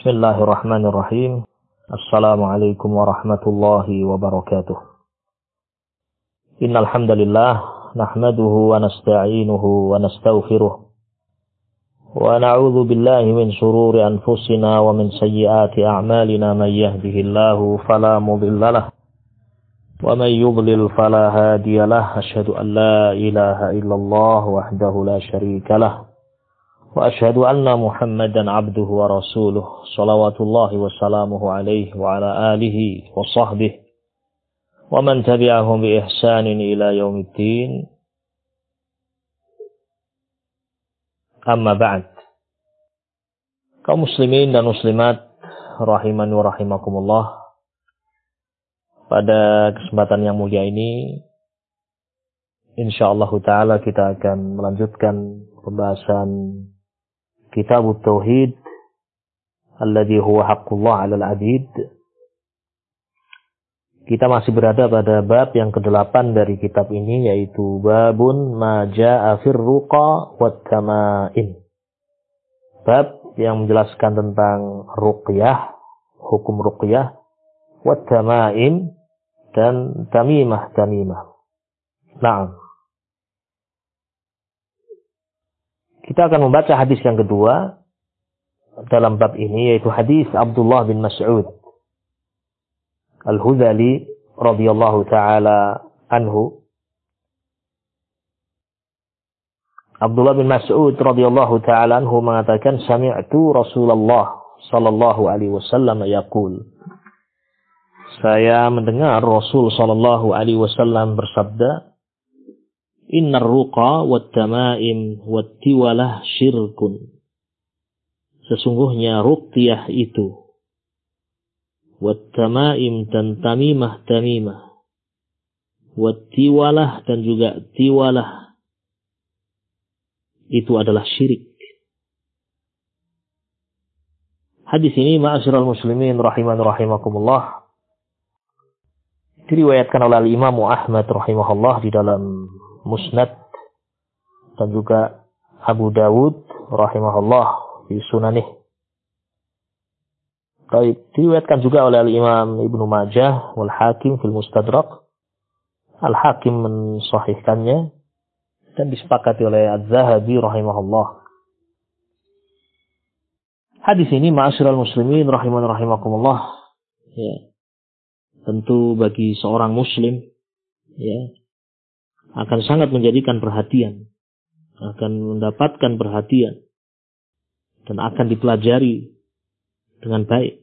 Bismillahirrahmanirrahim. Assalamualaikum warahmatullahi wabarakatuh. Innal hamdalillah nahmaduhu wa nasta'inuhu wa nastaghfiruh. Wa na'udzu billahi min shururi anfusina wa min sayyiati a'malina may yahdihillahu fala mudhillalah wa may yudlil fala hadiyalah. Asyhadu an la ilaha illallah wahdahu la syarikalah. Wa asyhadu anna Muhammadan abduhu wa rasuluh salawatullahi wa salamuhu alaihi wa ala alihi wa sahbihi wa man tabi'ahum bi ihsanin ila yaumiddin. Amma ba'd. Kaum muslimin dan muslimat rahimani wa rahimakumullah, pada kesempatan yang mulia ini insyaallah taala kita akan melanjutkan pembahasan Kitab Tauhid alladhi huwa haqqullah 'alal 'abid. Kita masih berada pada bab yang ke-8 dari kitab ini, yaitu babun ma jaa'a fir ruqa wat tama'im. Bab yang menjelaskan tentang ruqyah, hukum ruqyah, wat tama'im, dan tamimah-tamimah. Nah, kita akan membaca hadis yang kedua dalam bab ini, yaitu hadis Abdullah bin Mas'ud Al-Hudhali radhiyallahu taala anhu. Abdullah bin Mas'ud radhiyallahu taala anhu mengatakan, sami'tu Rasulullah sallallahu alaihi wasallam yaqul. Saya mendengar Rasul sallallahu alaihi wasallam bersabda, innar ruqa wat tamaim wat tiwalah syirkun. Sesungguhnya ruqyah itu, wat tamaim dan tamimah-tamimah, wat tiwalah dan juga tiwalah, itu adalah syirik. Hadis ini ma'asyiral muslimin rahiman rahimakumullah, diriwayatkan oleh Imam Ahmad rahimahullah di dalam Musnad, dan juga Abu Dawud rahimahullah di Sunanih. Diriwayatkan juga oleh Imam Ibnu Majah wal Hakim fil Mustadrak. Al-Hakim mensahihkannya dan disepakati oleh Az-Zahabi rahimahullah. Hadis ini ma'asyiral muslimin rahiman rahimakumullah, ya, tentu bagi seorang muslim, ya, akan sangat menjadikan perhatian, akan mendapatkan perhatian, dan akan dipelajari dengan baik.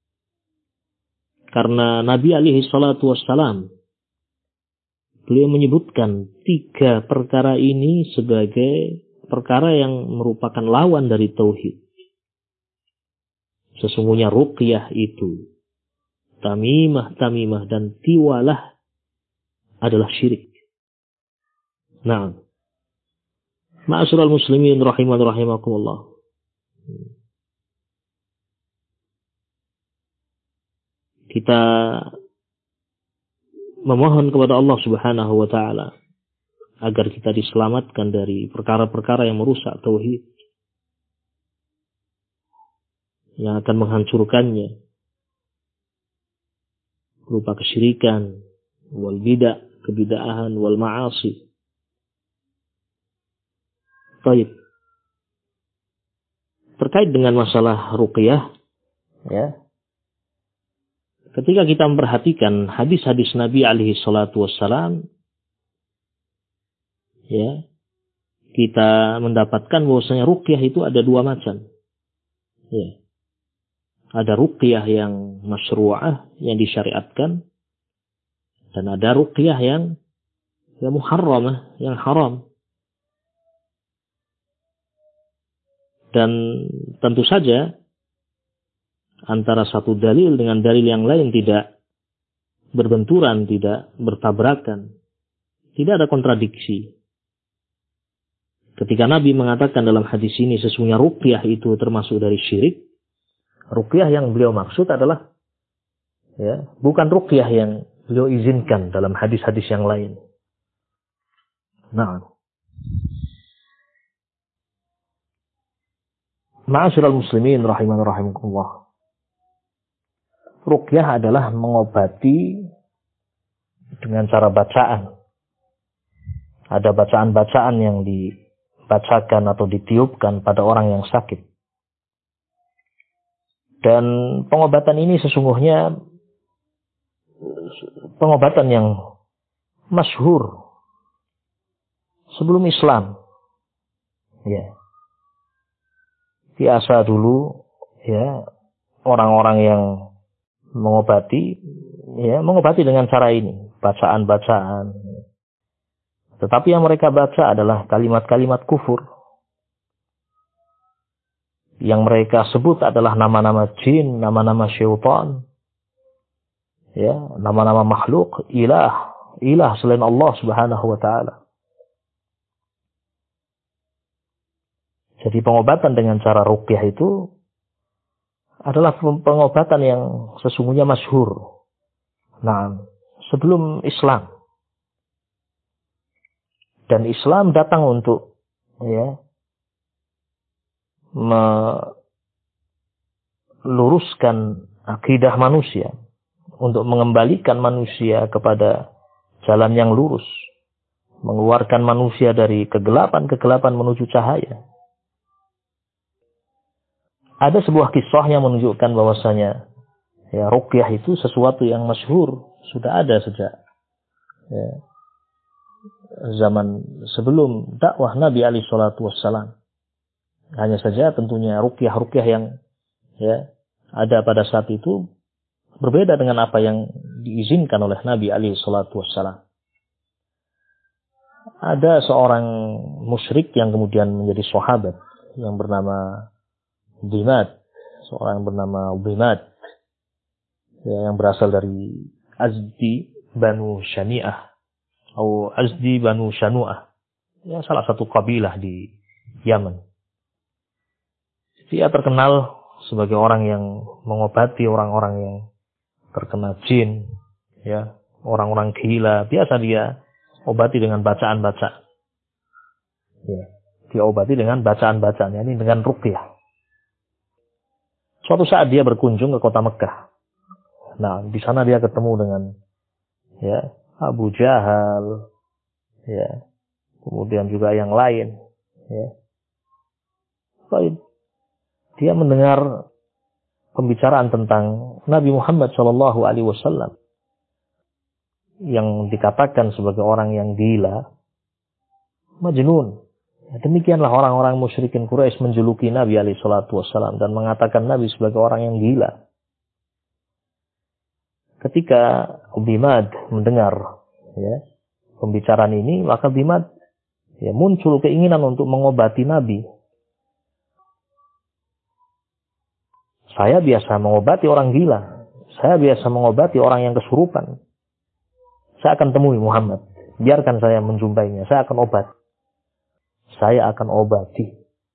Karena Nabi alaihi salatu wassalam, beliau menyebutkan 3 perkara ini sebagai perkara yang merupakan lawan dari tauhid. Sesungguhnya ruqyah itu, tamimah-tamimah dan tiwalah adalah syirik. Nah, ma'asyiral muslimin rahiman rahimakumullah, kita memohon kepada Allah Subhanahu wa taala agar kita diselamatkan dari perkara-perkara yang merusak tauhid, yang akan menghancurkannya, berupa kesyirikan, wal bidah, kebid'ahan, wal ma'asi. Baik. Terkait dengan masalah ruqyah, ya, ketika kita memperhatikan hadis-hadis Nabi alaihi salatu wassalam, ya, kita mendapatkan bahwasanya ruqyah itu ada 2 macam. Ya. Ada ruqyah yang masyru'ah, yang disyariatkan, dan ada ruqyah yang muharramah, yang haram. Dan tentu saja antara satu dalil dengan dalil yang lain tidak berbenturan, tidak bertabrakan, tidak ada kontradiksi. Ketika Nabi mengatakan dalam hadis ini sesungguhnya ruqyah itu termasuk dari syirik, ruqyah yang beliau maksud adalah, ya, bukan ruqyah yang beliau izinkan dalam hadis-hadis yang lain. Nah, ma'asyiral muslimin rahiman rahimakumullah, ruqyah adalah mengobati dengan cara bacaan. Ada bacaan-bacaan yang dibacakan atau ditiupkan pada orang yang sakit. Dan pengobatan ini sesungguhnya pengobatan yang masyhur sebelum Islam. Ya. Biasa dulu ya orang-orang yang mengobati dengan cara ini, bacaan-bacaan. Tetapi yang mereka baca adalah kalimat-kalimat kufur. Yang mereka sebut adalah nama-nama jin, nama-nama syaitan. Ya, nama-nama makhluk, ilah selain Allah Subhanahu wa taala. Jadi pengobatan dengan cara ruqyah itu adalah pengobatan yang sesungguhnya masyhur. Nah, sebelum Islam. Dan Islam datang untuk meluruskan akidah manusia, untuk mengembalikan manusia kepada jalan yang lurus, mengeluarkan manusia dari kegelapan menuju cahaya. Ada sebuah kisah yang menunjukkan bahwasanya ruqyah itu sesuatu yang masyhur, sudah ada sejak zaman sebelum dakwah Nabi alaihi salatu wassalam. Hanya saja tentunya ruqyah yang ada pada saat itu berbeda dengan apa yang diizinkan oleh Nabi alaihi salatu wassalam. Ada seorang musyrik yang kemudian menjadi sahabat yang bernama Ubimad, seorang bernama Ubimad yang berasal dari Azdi Banu Syani'ah atau Azdi Banu Syanu'ah, salah satu kabilah di Yaman. Dia terkenal sebagai orang yang mengobati orang-orang yang terkena jin, orang-orang gila. Biasa dia obati dengan bacaan-bacaan. Dia obati dengan bacaan-bacaan, ini dengan ruqyah. Suatu saat dia berkunjung ke kota Mekah. Nah, di sana dia ketemu dengan Abu Jahal, kemudian juga yang lain. Dia mendengar pembicaraan tentang Nabi Muhammad SAW yang dikatakan sebagai orang yang gila, majnun. Demikianlah orang-orang musyrikin Quraisy menjuluki Nabi SAW dan mengatakan Nabi sebagai orang yang gila. Ketika Ubimad mendengar pembicaraan ini, maka Ubimad muncul keinginan untuk mengobati Nabi. Saya biasa mengobati orang gila. Saya biasa mengobati orang yang kesurupan. Saya akan temui Muhammad. Biarkan saya menjumpainya. Saya akan obat. Saya akan obati.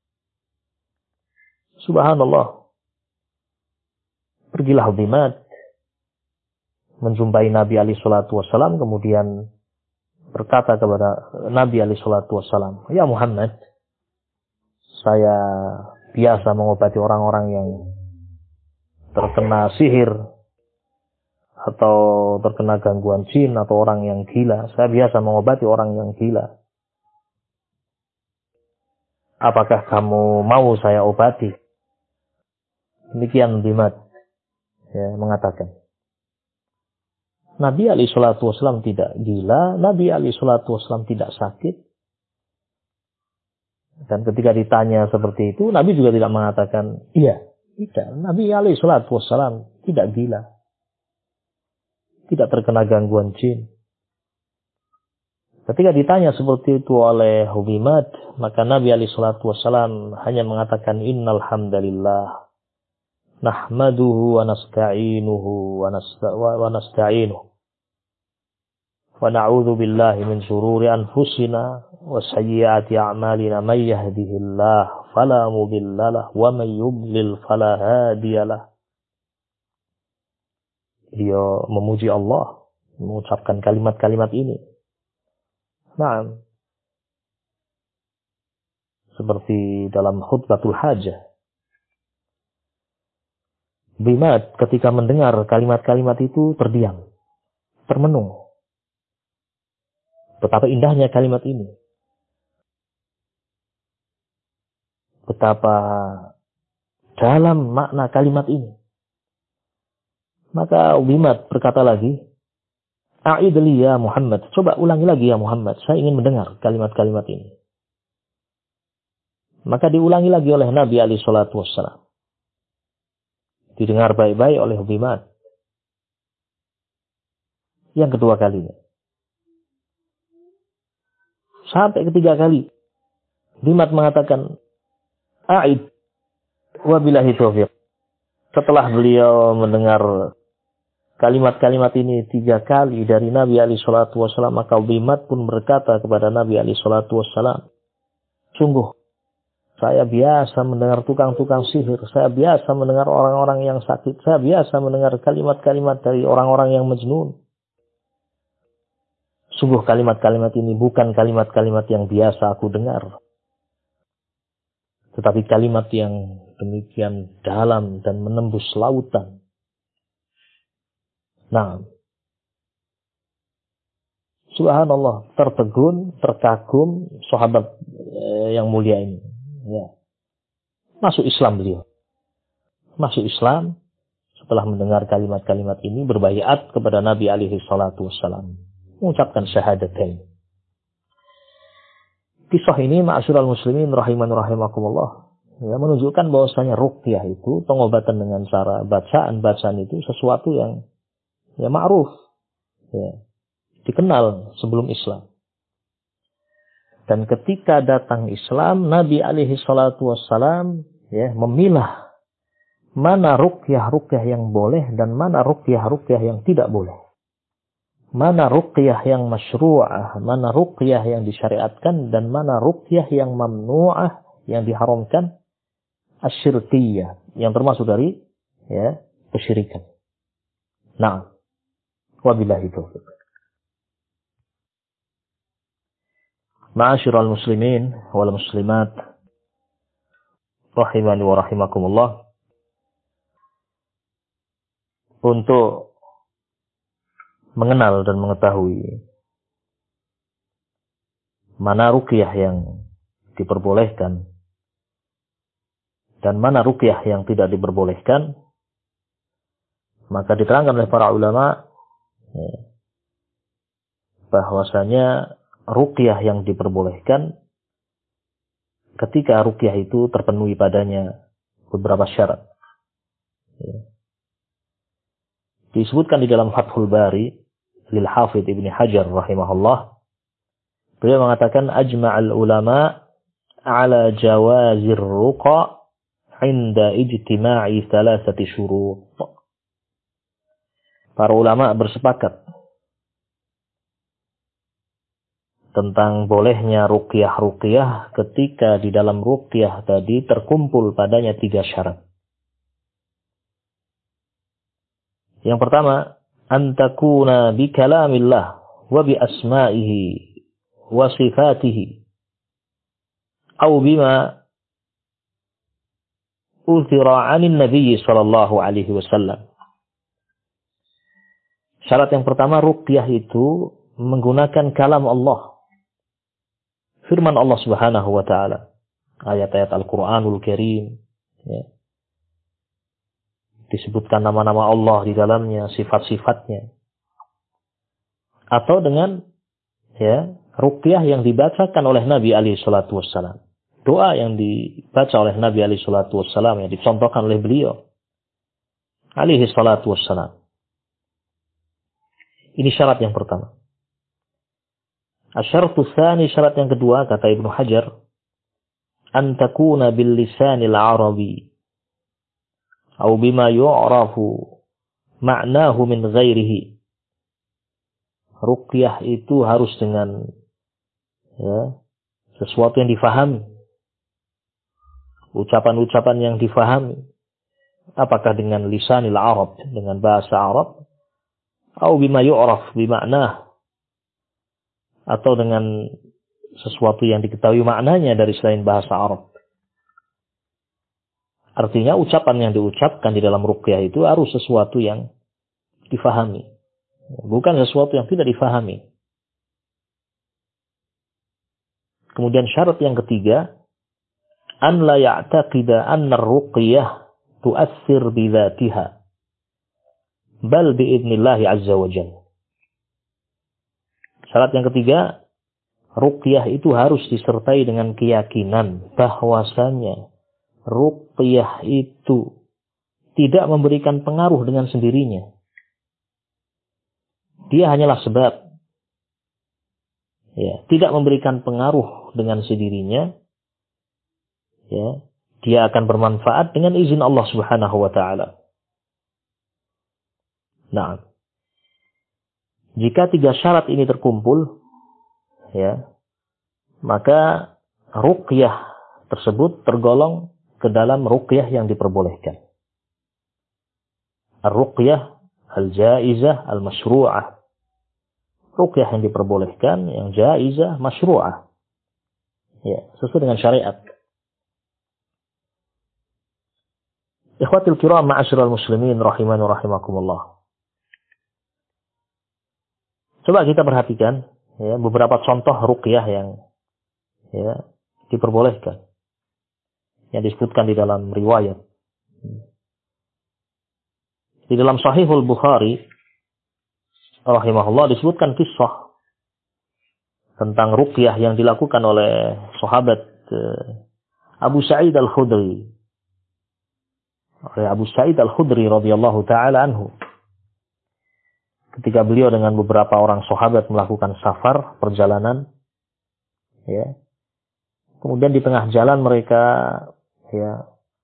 Subhanallah. Pergilah Ubimad menjumpai Nabi alaihi salatu wassalam, kemudian berkata kepada Nabi alaihi salatu wassalam, "Ya Muhammad, saya biasa mengobati orang-orang yang terkena sihir atau terkena gangguan jin atau orang yang gila. Saya biasa mengobati orang yang gila. Apakah kamu mau saya obati?" Demikian Ubimad mengatakan. Nabi alaihi salatu wassalam tidak gila, Nabi alaihi salatu wassalam tidak sakit. Dan ketika ditanya seperti itu, Nabi juga tidak mengatakan iya. Tidak, Nabi alaihi salatu wassalam tidak gila. Tidak terkena gangguan jin. Ketika ditanya seperti itu oleh Ubimad, maka Nabi alaihi salatu wassalam hanya mengatakan innal hamdalillah nahmaduhu wa nasta'inuhu wa nasta'inuhu wa na'udzu billahi min shururi anfusina wa sayyiati a'malina may yahdihillahu fala mudilla lahu wa may yudlil fala hadiya lahu. Dia memuji Allah, mengucapkan kalimat-kalimat ini. Nah, seperti dalam khutbatul hajah. Bimat ketika mendengar kalimat-kalimat itu terdiam, termenung. Betapa indahnya kalimat ini. Betapa dalam makna kalimat ini. Maka Bimat berkata lagi, A'idli ya Muhammad. Coba ulangi lagi ya Muhammad. Saya ingin mendengar kalimat-kalimat ini. Maka diulangi lagi oleh Nabi alaihi salatu wassalam. Didengar baik-baik oleh Bimat. Yang kedua kalinya. Sampai ketiga kali. Bimat mengatakan, A'id wabillahi taufiq. Setelah beliau mendengar kalimat-kalimat ini 3 kali dari Nabi alaihi salatu wassalam, maka Bimat pun berkata kepada Nabi alaihi salatu wassalam, sungguh, saya biasa mendengar tukang-tukang sihir, saya biasa mendengar orang-orang yang sakit, saya biasa mendengar kalimat-kalimat dari orang-orang yang majnun. Sungguh kalimat-kalimat ini bukan kalimat-kalimat yang biasa aku dengar. Tetapi kalimat yang demikian dalam dan menembus lautan. Nah, subhanallah, tertegun, terkagum sahabat yang mulia ini. Ya. Masuk Islam beliau. Masuk Islam setelah mendengar kalimat-kalimat ini, berbaiat kepada Nabi alaihi salatu wassalam. Mengucapkan syahadatain. Kisah ini ma'asyiral muslimin rahiman rahimakumullah, ya, menunjukkan bahwasanya ruqyah itu, pengobatan dengan cara bacaan-bacaan itu sesuatu yang ya ma'ruf, ya, dikenal sebelum Islam. Dan ketika datang Islam, Nabi alaihi salatu wassalam ya memilah mana ruqyah-ruqyah yang boleh dan mana ruqyah-ruqyah yang tidak boleh. Mana ruqyah yang masyru'ah, mana ruqyah yang disyariatkan, dan mana ruqyah yang mamnu'ah, yang diharamkan, asyirkiyah, yang termasuk dari ya kesyirikan. Nah, wabillahi taufiq. Ma'asyiral muslimin wal muslimat rahimani wa rahimakumullah. Untuk mengenal dan mengetahui mana ruqyah yang diperbolehkan dan mana ruqyah yang tidak diperbolehkan, maka diterangkan oleh para ulama ya, bahwasanya ruqyah yang diperbolehkan ketika ruqyah itu terpenuhi padanya beberapa syarat. Ya. Disebutkan di dalam Fathul Bari lil Hafidz Ibnu Hajar rahimahullah, beliau mengatakan ajma'al ulama ala jawazir ruqa 'inda ijtima'i thalathati syurut. Para ulama bersepakat tentang bolehnya ruqyah-ruqyah ketika di dalam ruqyah tadi terkumpul padanya 3 syarat. Yang pertama, antakuna bi kalamillah wa bi asma'ihi wa sifatihi aw bima uthira 'anil nabiy sallallahu alaihi wasallam. Syarat yang pertama, ruqyah itu menggunakan kalam Allah, firman Allah Subhanahu wa taala, ayat-ayat Al-Qur'anul Karim, ya. Disebutkan nama-nama Allah di dalamnya, sifat-sifatnya. Atau dengan ya ruqyah yang dibacakan oleh Nabi alaihi salatu wassalam. Doa yang dibaca oleh Nabi alaihi salatu wassalam, yang dicontohkan oleh beliau alaihi salatu wassalam. Ini syarat yang pertama. Asyaratu tsani, syarat yang kedua, kata Ibnu Hajar, an takuna bil lisanil arabi atau bima yu'rafu ma'nahu min ghairihi. Ruqyah itu harus dengan ya, sesuatu yang difahami, ucapan-ucapan yang difahami, apakah dengan lisanil Arab, dengan bahasa Arab, atau bima yu'raf bima'nah, atau dengan sesuatu yang diketahui maknanya dari selain bahasa Arab. Artinya ucapan yang diucapkan di dalam ruqyah itu harus sesuatu yang difahami. Bukan sesuatu yang tidak difahami. Kemudian syarat yang ketiga, an la ya'taqida anna ar-ruqyah tu'athir bi dzatiha bal bi idznillah azza wa jalla. Syarat yang ketiga, ruqyah itu harus disertai dengan keyakinan bahwasanya ruqyah itu tidak memberikan pengaruh dengan sendirinya. Dia hanyalah sebab. Ya, tidak memberikan pengaruh dengan sendirinya. Ya, dia akan bermanfaat dengan izin Allah Subhanahu wa taala. Nah, jika 3 syarat ini terkumpul, ya, maka ruqyah tersebut tergolong ke dalam ruqyah yang diperbolehkan. Ar-ruqyah al-jaizah al-masyru'ah. Ruqyah yang diperbolehkan, yang jaizah, masyru'ah. Ya, sesuai dengan syariat. Ikhwatil kiram ma'asyiral muslimin rahimani rahimakumullah. Coba kita perhatikan ya, beberapa contoh ruqyah yang ya, diperbolehkan. Yang disebutkan di dalam riwayat. Di dalam Sahihul Bukhari rahimahullah disebutkan kisah tentang ruqyah yang dilakukan oleh sahabat Abu Sa'id Al-Khudri. Oleh Abu Sa'id Al-Khudri radhiyallahu taala anhu. Ketika beliau dengan beberapa orang sahabat melakukan safar, perjalanan, ya. Kemudian di tengah jalan mereka ya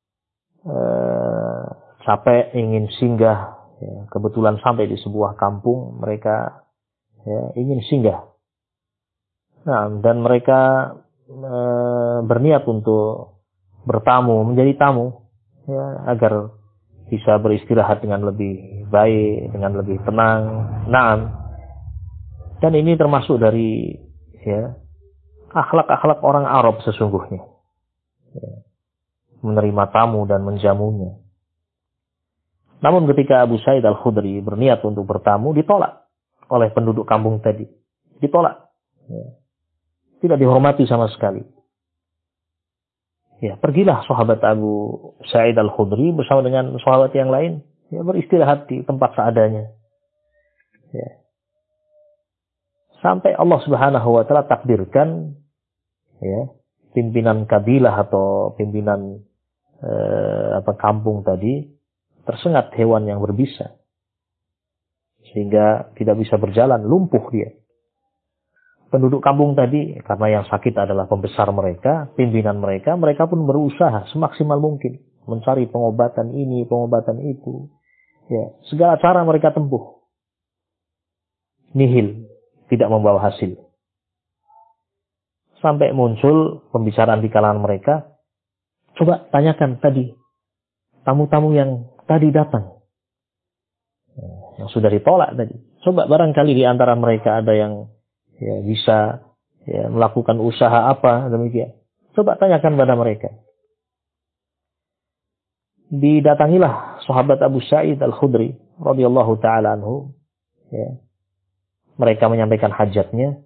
capek ingin singgah, ya, kebetulan sampai di sebuah kampung, mereka ya, ingin singgah. Nah, dan mereka berniat untuk bertamu, menjadi tamu, ya, agar bisa beristirahat dengan lebih baik, dengan lebih tenang. Nah, dan ini termasuk dari ya akhlak-akhlak orang Arab sesungguhnya, ya, menerima tamu dan menjamunya. Namun ketika Abu Sa'id Al-Khudri berniat untuk bertamu, ditolak oleh penduduk kampung tadi. Ditolak. Ya. Tidak dihormati sama sekali. Ya, pergilah sahabat Abu Sa'id Al-Khudri bersama dengan sahabat yang lain. Ya, beristirahat di tempat seadanya. Ya. Sampai Allah Subhanahu wa ta'ala takdirkan ya, pimpinan kabilah atau pimpinan kampung tadi tersengat hewan yang berbisa. Sehingga tidak bisa berjalan, lumpuh dia. Penduduk kampung tadi, karena yang sakit adalah pembesar mereka, pimpinan mereka, mereka pun berusaha semaksimal mungkin. Mencari pengobatan ini, pengobatan itu. Ya, segala cara mereka tempuh. Nihil, tidak membawa hasil. Sampai muncul pembicaraan di kalangan mereka. Coba tanyakan tadi, tamu-tamu yang tadi datang, yang sudah ditolak tadi. Coba barangkali di antara mereka ada yang ya, bisa ya, melakukan usaha apa demikian. Coba tanyakan pada mereka. Didatangilah sahabat Abu Sa'id Al-Khudri radhiyallahu taala anhu. Ya. Mereka menyampaikan hajatnya.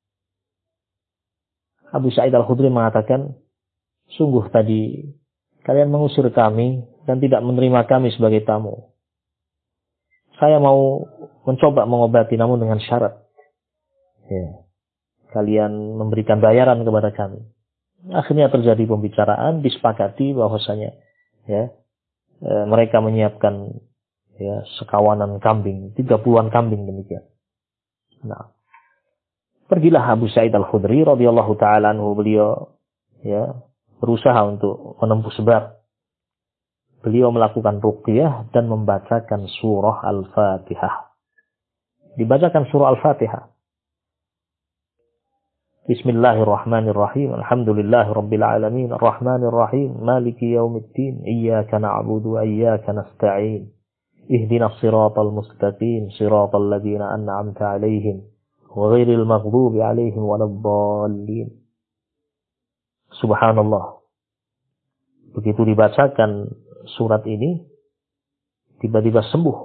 Abu Sa'id Al-Khudri mengatakan, sungguh tadi kalian mengusir kami dan tidak menerima kami sebagai tamu. Saya mau mencoba mengobati namun dengan syarat. Ya. Kalian memberikan bayaran kepada kami. Akhirnya terjadi pembicaraan, disepakati bahwasanya ya, mereka menyiapkan ya, sekawanan kambing, 30-an kambing demikian. Nah, pergilah Abu Sa'id Al-Khudri radhiyallahu taala anhu, beliau ya berusaha untuk menempuh sebab. Beliau melakukan ruqyah dan membacakan surah Al-Fatihah. Dibacakan surah Al-Fatihah. Bismillahirrahmanirrahim. Alhamdulillahi rabbil alamin. Arrahmanirrahim. Maliki yaumiddin. Iyyaka na'budu wa iyyaka nasta'in. Ihdinas siratal mustaqim. Siratal ladzina an'amta 'alaihim ghairil maghdubi 'alaihim waladdallin. Subhanallah. Begitu dibacakan surat ini tiba-tiba sembuh.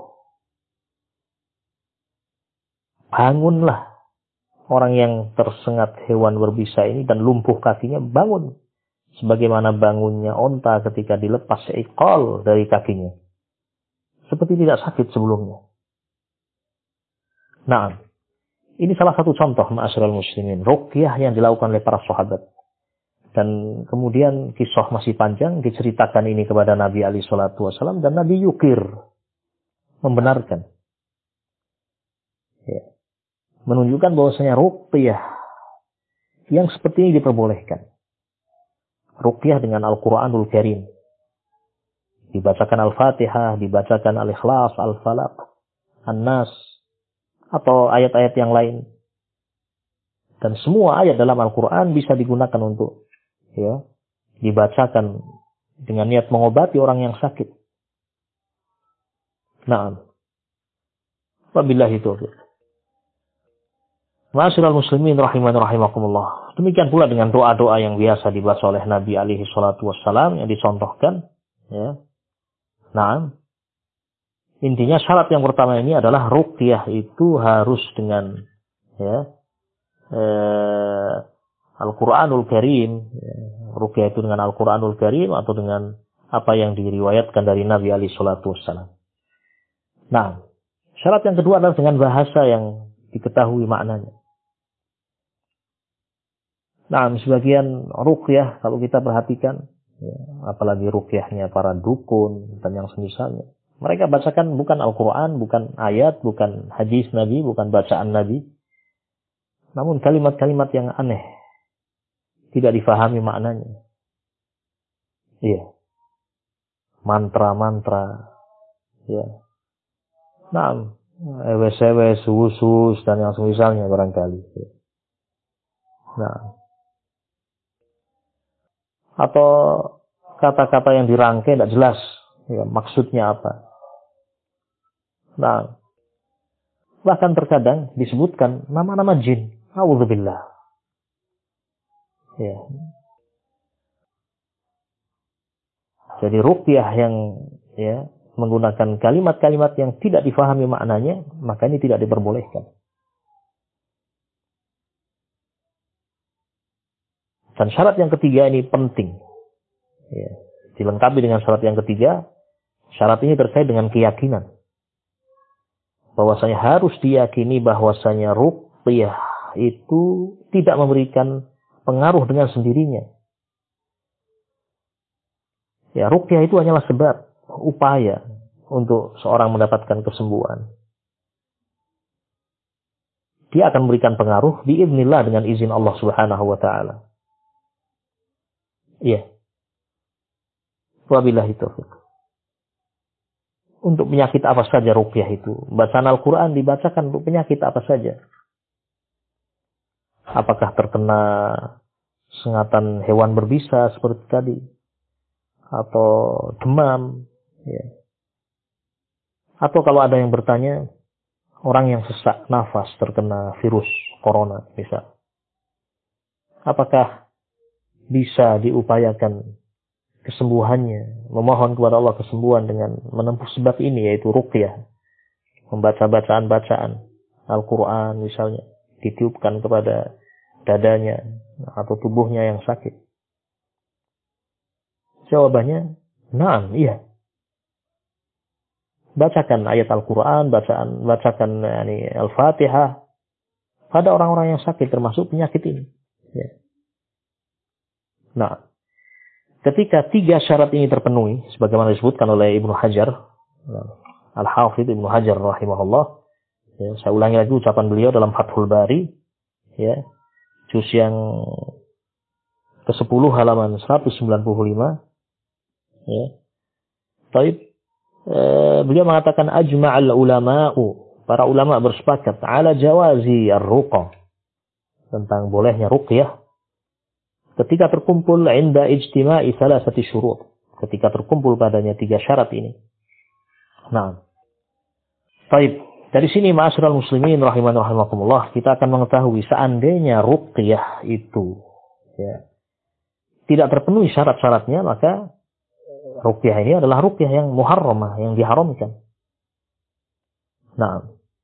Bangunlah orang yang tersengat hewan berbisa ini dan lumpuh kakinya, bangun. Sebagaimana bangunnya onta ketika dilepas iqal dari kakinya. Seperti tidak sakit sebelumnya. Nah, ini salah satu contoh ma'asyiral muslimin, ruqyah yang dilakukan oleh para sahabat. Dan kemudian kisah masih panjang, diceritakan ini kepada Nabi alaihi salatu wasallam, dan Nabi yukir, membenarkan. Ya. Menunjukkan bahwasanya ruqyah yang seperti ini diperbolehkan. Ruqyah dengan Al-Quranul Karim. Dibacakan Al-Fatihah, dibacakan Al-Ikhlas, Al-Falaq, An-Nas, atau ayat-ayat yang lain. Dan semua ayat dalam Al-Quran bisa digunakan untuk dibacakan dengan niat mengobati orang yang sakit. Naam. Wabillahi taufiq. Ma'asyiral muslimin rahiman rahimakumullah. Demikian pula dengan doa-doa yang biasa dibaca oleh Nabi alaihi salatu wassalam yang dicontohkan. Ya. Nah, intinya syarat yang pertama ini adalah ruqyah itu harus dengan Al-Quranul Karim. Ruqyah itu dengan Al-Quranul Karim atau dengan apa yang diriwayatkan dari Nabi alaihi salatu wassalam. Nah, syarat yang kedua adalah dengan bahasa yang diketahui maknanya. Nah, sebagian ruqyah kalau kita perhatikan, apalagi ruqyahnya para dukun dan yang semisalnya, mereka bacakan bukan Al-Quran, bukan ayat, bukan hadis Nabi, bukan bacaan Nabi, namun kalimat-kalimat yang aneh, tidak difahami maknanya. Iya, mantra-mantra, ya. Nah, ewes-ewes, usus dan yang semisalnya barangkali. Nah, atau kata-kata yang dirangkai tidak jelas, ya, maksudnya apa. Nah, bahkan terkadang disebutkan nama-nama jin. A'udzubillah. Ya. Jadi ruqyah yang menggunakan kalimat-kalimat yang tidak difahami maknanya, maka ini tidak diperbolehkan. Dan syarat yang ketiga ini penting. Ya. Dilengkapi dengan syarat yang ketiga. Syarat ini terkait dengan keyakinan. Bahwasanya harus diyakini bahwasanya ruqyah itu tidak memberikan pengaruh dengan sendirinya. Ya, ruqyah itu hanyalah sebab, upaya untuk seorang mendapatkan kesembuhan. Dia akan memberikan pengaruh biiznillah dengan izin Allah Subhanahu wa taala. Iya. Wabillahi taufiq. Untuk penyakit apa saja ruqyah itu. Bacaan Al-Quran dibacakan untuk penyakit apa saja. Apakah terkena sengatan hewan berbisa seperti tadi. Atau demam. Ya. Atau kalau ada yang bertanya, orang yang sesak nafas terkena virus corona misal. Apakah bisa diupayakan kesembuhannya, memohon kepada Allah kesembuhan dengan menempuh sebab ini, yaitu ruqyah, membaca bacaan-bacaan Al-Quran misalnya, ditiupkan kepada dadanya atau tubuhnya yang sakit. Jawabannya, na'am, iya. Bacakan ayat Al-Quran, bacakan Al-Fatihah pada orang-orang yang sakit termasuk penyakit ini. Ya. Nah, ketika tiga syarat ini terpenuhi, sebagaimana disebutkan oleh Ibnu Hajar, Al-Hafidh Ibnu Hajar rahimahullah, ya, saya ulangi lagi ucapan beliau dalam Fathul Bari, ya, juz yang ke-10 halaman 195, ya. Taib, beliau mengatakan ajma'al ulama'u, para ulama bersepakat ala jawazi ar-ruqa, tentang bolehnya ruqyah ketika terkumpul inda ijtima'i salasati syurut, ketika terkumpul padanya tiga syarat ini. Nah, baik, dari sini ma'asyiral muslimin rahiman rahimakumullah, kita akan mengetahui seandainya ruqyah itu tidak terpenuhi syarat-syaratnya, maka ruqyah ini adalah ruqyah yang muharramah, yang diharamkan. Nah,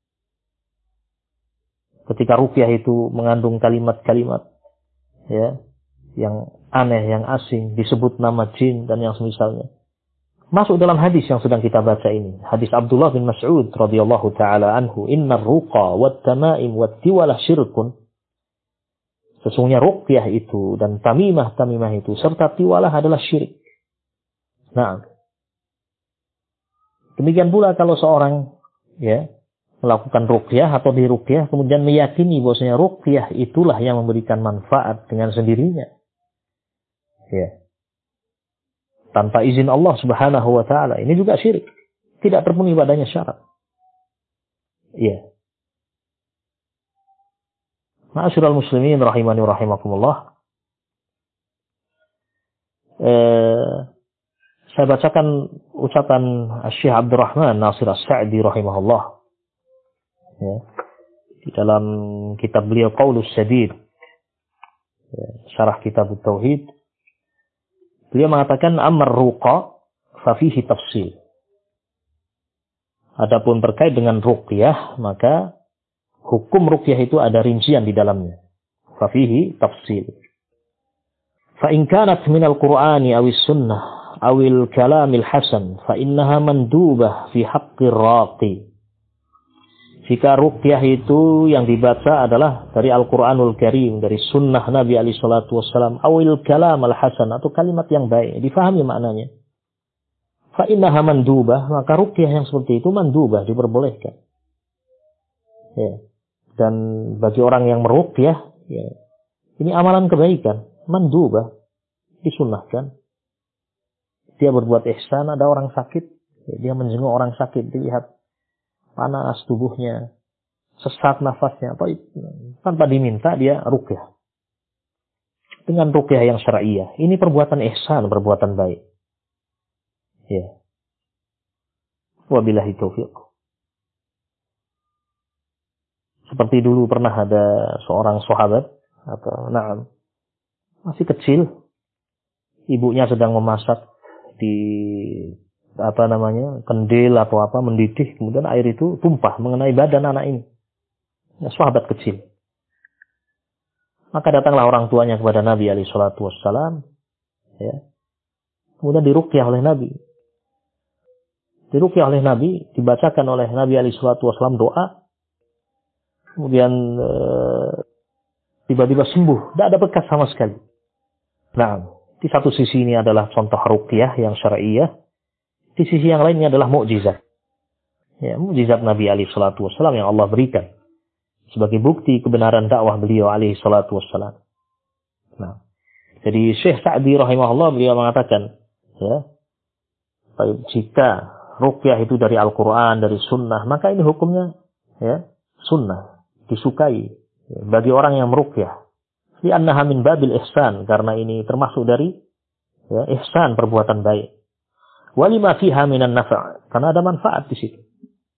ketika ruqyah itu mengandung kalimat-kalimat ya yang aneh, yang asing, disebut nama jin dan yang semisalnya, masuk dalam hadis yang sedang kita baca ini, hadis Abdullah bin Mas'ud radhiyallahu taala anhu, innar ruqa wat tamaim wat tiwalah syirkun. Sesungguhnya ruqyah itu dan tamimah itu serta tiwalah adalah syirik. Nah, demikian pula kalau seorang ya melakukan ruqyah atau diruqyah kemudian meyakini bahwasanya ruqyah itulah yang memberikan manfaat dengan sendirinya. Ya. Tanpa izin Allah Subhanahu wa taala, ini juga syirik. Tidak terpenuhi padanya syarat. Ya. Ma'asyiral muslimin rahimani wa rahimakumullah. Saya bacakan ucapan Syekh Abdurrahman Nasir As-Sa'di rahimahullah. Ya. Di dalam kitab beliau Qaulus Sadid, ya, syarah kitab Tauhid, beliau mengatakan amar ruqa fa fihi tafsil. Adapun terkait dengan ruqyah, maka hukum ruqyah itu ada rincian di dalamnya. Fa fihi tafsil. Fa in kanat minal Qur'ani awis sunnah awil kalamil hasan fa innaha mandubah fi haqqir raqi. Jika ruqyah itu yang dibaca adalah dari Al-Quranul Karim, dari sunnah Nabi alaihi salatu wassalam, awil kalam al-hasan, atau kalimat yang baik, difahami maknanya. Fa innaha mandubah, maka ruqyah yang seperti itu mandubah, diperbolehkan. Ya. Dan bagi orang yang meruqyah, ya, ini amalan kebaikan, mandubah, disunnahkan. Dia berbuat ihsan, ada orang sakit, ya, dia menjenguk orang sakit, dilihat panas tubuhnya, sesak nafasnya, atau tanpa diminta dia ruqyah. Dengan ruqyah yang syar'iyah. Ini perbuatan ihsan, perbuatan baik. Ya. Wabillahi taufiq. Seperti dulu pernah ada seorang sahabat atau masih kecil, ibunya sedang memasak di kendil atau apa, mendidih, kemudian air itu tumpah mengenai badan anak ini. Ya, sahabat kecil. Maka datanglah orang tuanya kepada Nabi alaihi salatu wassalam, ya. Kemudian diruqyah oleh Nabi. Diruqyah oleh Nabi, dibacakan oleh Nabi alaihi salatu wassalam doa. Kemudian tiba-tiba sembuh, tidak ada bekas sama sekali. Nah, di satu sisi ini adalah contoh ruqyah yang syar'iyah. Di sisi yang lainnya adalah mukjizat. Ya, mukjizat Nabi alaihi salatu wassalam yang Allah berikan sebagai bukti kebenaran dakwah beliau alaihi salatu wassalam. Nah, jadi Syekh Sa'di rahimahullah beliau mengatakan, ya, jika ruqyah itu dari Al-Quran, dari sunnah, maka ini hukumnya ya sunnah, disukai ya, bagi orang yang meruqyah. Li'annaha min babil ihsan, karena ini termasuk dari ya, ihsan, perbuatan baik. Walima fiha minan nafa', karena ada manfaat di situ.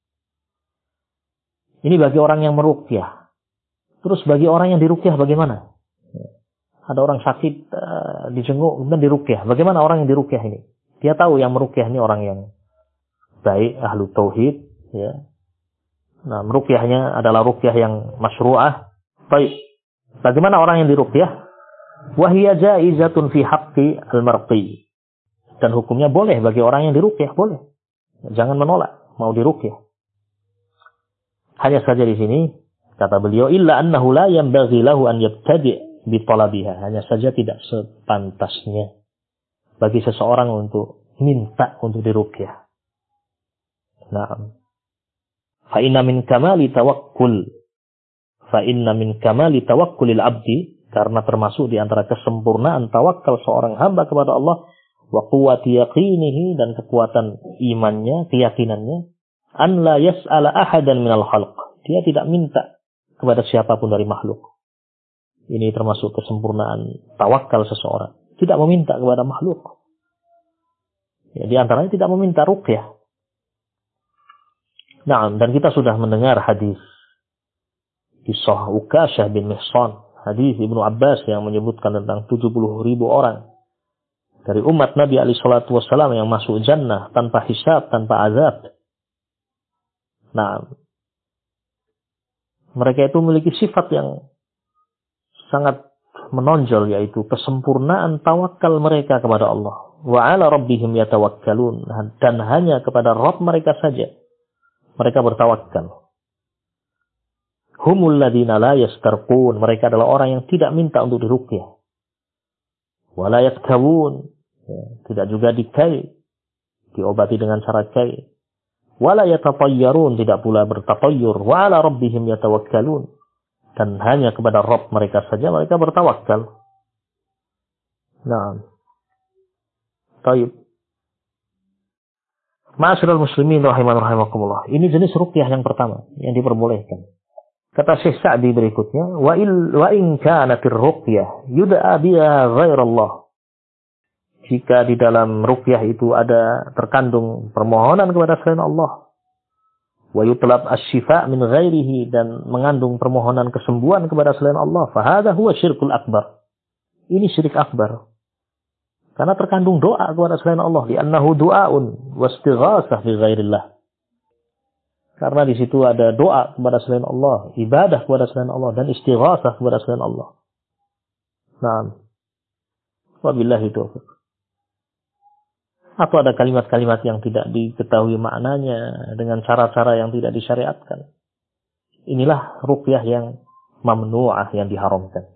Ini bagi orang yang meruqyah. Terus bagi orang yang diruqyah bagaimana? Ada orang sakit dijenguk kemudian diruqyah. Bagaimana orang yang diruqyah ini? Dia tahu yang meruqyah ini orang yang baik, ahlu tauhid, ya. Nah, meruqyahnya adalah ruqyah yang masyru'ah. Baik. Bagaimana orang yang diruqyah? Wa hiya jaizatun fi haqqi al-marqi. Dan hukumnya boleh bagi orang yang diruqyah, boleh. Jangan menolak, mau diruqyah. Hanya saja di sini, kata beliau, illa annahu la yanbaghi lahu an yabtadi' bi talabiha. Hanya saja tidak sepantasnya bagi seseorang untuk minta untuk diruqyah. Naam. Fa inna min kamali tawakkulil abdi, karena termasuk di antara kesempurnaan tawakal seorang hamba kepada Allah, wa quwwati yaqinihi, dan kekuatan imannya, keyakinannya, an la yas'ala ahadan minal khalq. Dia tidak minta kepada siapapun dari makhluk. Ini termasuk kesempurnaan tawakal seseorang. Tidak meminta kepada makhluk. Ya, di antaranya tidak meminta ruqyah. Nah, dan kita sudah mendengar hadis kisah Ukasyah bin Mihsan, hadis Ibnu Abbas yang menyebutkan tentang 70.000 orang dari umat Nabi alaihi salatu wassalam yang masuk jannah tanpa hisab, tanpa azab. Nah, mereka itu memiliki sifat yang sangat menonjol, yaitu kesempurnaan tawakal mereka kepada Allah. Wa ala rabbihim yatawakkalun, dan hanya kepada Rabb mereka saja mereka bertawakal. Humul ladzina la yastarqun, mereka adalah orang yang tidak minta untuk diruqyah. Wa la yatkawun, tidak juga dikai, diobati dengan cara kai. Wa la yatatayyarun, tidak pula bertatayyur. Wa ala rabbihim yatawakkalun, dan hanya kepada Rabb mereka saja mereka bertawakal. Nah, baik. Ma'asyiral muslimin rahimakumullah. Ini jenis ruqyah yang pertama yang diperbolehkan. Kata Syekh Sa'di berikutnya, wa in kanatir ruqyah yud'a biha ghairallah. Jika di dalam ruqyah itu ada terkandung permohonan kepada selain Allah, wa yutlab asy-syifa' min ghairihi, dan mengandung permohonan kesembuhan kepada selain Allah, fa hadza huwa syirkul akbar. Ini syirik akbar. Karena terkandung doa kepada selain Allah, li'annahu du'aun wastighatsah bi ghairillah. Karena di situ ada doa kepada selain Allah, ibadah kepada selain Allah, dan istighatsah kepada selain Allah. Naam. Wabillahi taufiq. Atau ada kalimat-kalimat yang tidak diketahui maknanya dengan cara-cara yang tidak disyariatkan. Inilah ruqyah yang mamnu'ah, yang diharamkan.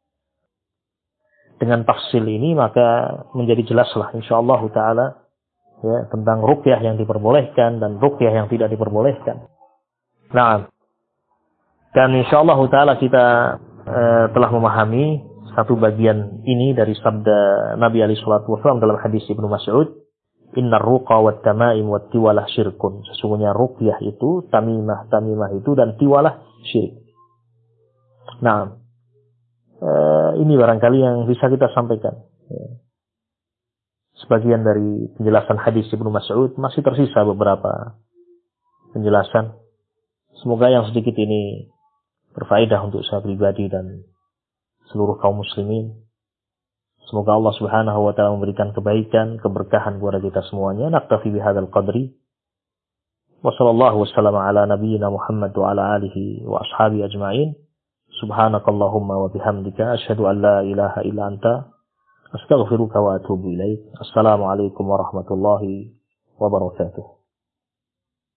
Dengan tafsil ini maka menjadi jelaslah insyaallah taala ya tentang ruqyah yang diperbolehkan dan ruqyah yang tidak diperbolehkan. Nah, dan insyaallah taala kita telah memahami satu bagian ini dari sabda Nabi alaihi salatu wasallam dalam hadis Ibnu Mas'ud, innar ruqa wat tamaim wat tiwalah syirkun. Sesungguhnya ruqyah itu, tamimah itu, dan tiwalah syirik. Nah, ini barangkali yang bisa kita sampaikan. Sebagian dari penjelasan hadis Ibnu Mas'ud, masih tersisa beberapa penjelasan. Semoga yang sedikit ini berfaedah untuk saya pribadi dan seluruh kaum muslimin. Semoga Allah Subhanahu wa taala memberikan kebaikan, keberkahan kepada kita semuanya. Naktafi bihadzal qadri. Wa sallallahu wasallam ala nabiyyina Muhammad wa ala alihi wa ashabihi ajma'in. Subhanakallahumma wa bihamdika asyhadu an la ilaha illa anta astaghfiruka wa atubu ilaik. Assalamualaikum warahmatullahi wabarakatuh.